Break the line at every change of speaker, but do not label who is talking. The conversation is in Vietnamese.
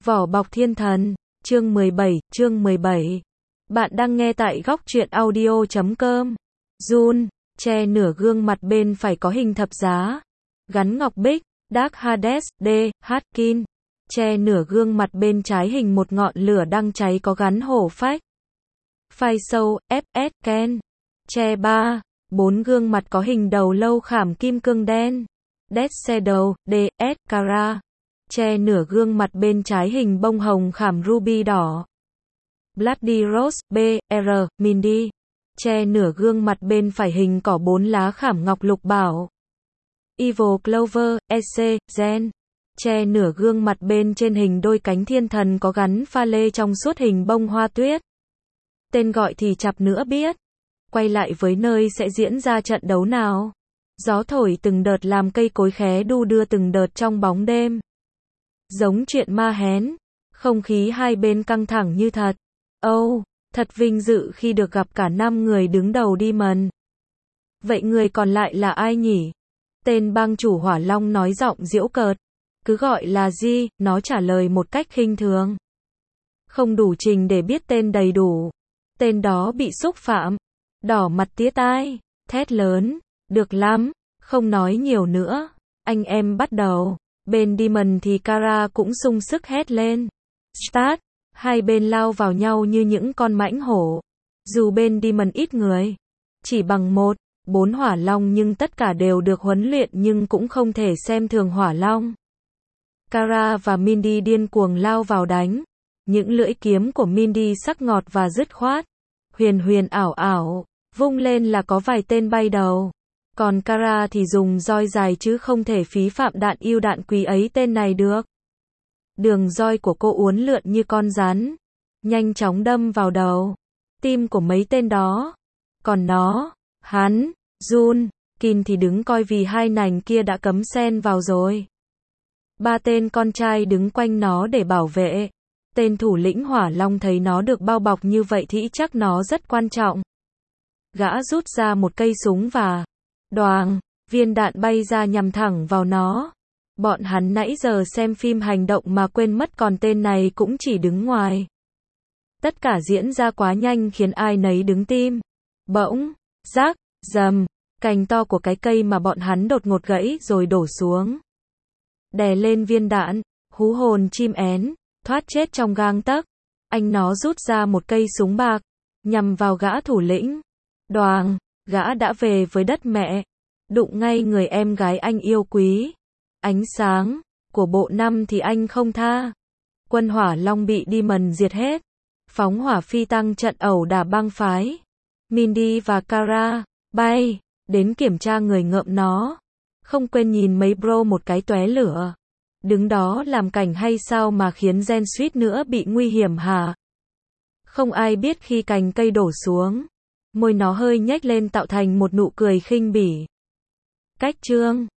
Vỏ bọc thiên thần, chương 17. Bạn đang nghe tại góc truyện audio.com. Jun, che nửa gương mặt bên phải có hình thập giá. Gắn ngọc bích, Dark Hades, D. Hatkin. Che nửa gương mặt bên trái hình một ngọn lửa đang cháy có gắn hổ phách. Phai sâu, FS Ken. Che 3. 4 gương mặt có hình đầu lâu khảm kim cương đen. Dead Shadow, D. S. Kara. Che nửa gương mặt bên trái hình bông hồng khảm ruby đỏ. Bloody Rose, B. R. Mindy. Che nửa gương mặt bên phải hình cỏ 4 lá khảm ngọc lục bảo. Evil Clover, EC, Zen. Che nửa gương mặt bên trên hình đôi cánh thiên thần có gắn pha lê trong suốt hình bông hoa tuyết. Tên gọi thì chặp nữa biết. Quay lại với nơi sẽ diễn ra trận đấu nào. Gió thổi từng đợt làm cây cối khé đu đưa từng đợt trong bóng đêm. Giống chuyện ma hén. Không khí hai bên căng thẳng như thật. Thật vinh dự khi được gặp cả 5 người đứng đầu Demon. Vậy người còn lại là ai nhỉ? Tên bang chủ Hỏa Long nói giọng giễu cợt. Cứ gọi là Di, nó trả lời một cách khinh thường. Không đủ trình để biết tên đầy đủ. Tên đó bị xúc phạm. Đỏ mặt tía tai, thét lớn. Được lắm, không nói nhiều nữa. Anh em bắt đầu. Bên Demon thì Kara cũng sung sức hét lên. Start. Hai bên lao vào nhau như những con mãnh hổ. Dù bên Demon ít người, chỉ bằng 4 hỏa long nhưng tất cả đều được huấn luyện nhưng cũng không thể xem thường hỏa long. Kara và Mindy điên cuồng lao vào đánh. Những lưỡi kiếm của Mindy sắc ngọt và dứt khoát. Huyền ảo ảo, vung lên là có vài tên bay đầu. Còn Kara thì dùng roi dài chứ không thể phí phạm đạn yêu đạn quý ấy tên này được. Đường roi của cô uốn lượn như con rắn, nhanh chóng đâm vào đầu, tim của mấy tên đó. Còn nó, hắn, Jun, Kin thì đứng coi vì hai nành kia đã cấm xen vào rồi. 3 tên con trai đứng quanh nó để bảo vệ. Tên thủ lĩnh Hỏa Long thấy nó được bao bọc như vậy thì chắc nó rất quan trọng. Gã rút ra một cây súng và đoàng, viên đạn bay ra nhằm thẳng vào nó. Bọn hắn nãy giờ xem phim hành động mà quên mất còn tên này cũng chỉ đứng ngoài. Tất cả diễn ra quá nhanh khiến ai nấy đứng tim. Bỗng, rác, rầm, cành to của cái cây mà bọn hắn đột ngột gãy rồi đổ xuống. Đè lên viên đạn, hú hồn chim én, thoát chết trong gang tấc. Anh nó rút ra một cây súng bạc, nhằm vào gã thủ lĩnh. Đoàng, gã đã về với đất mẹ. Đụng ngay người em gái anh yêu quý. Ánh sáng của bộ 5 thì anh không tha. Quân Hỏa Long bị Demon diệt hết. Phóng hỏa phi tăng trận ẩu đả bang phái. Mindy và Kara bay đến kiểm tra người ngợm nó. Không quên nhìn mấy bro một cái tóe lửa. Đứng đó làm cảnh hay sao mà khiến Gen suýt nữa bị nguy hiểm hả? Không ai biết khi cành cây đổ xuống, môi nó hơi nhếch lên tạo thành một nụ cười khinh bỉ. Cách chương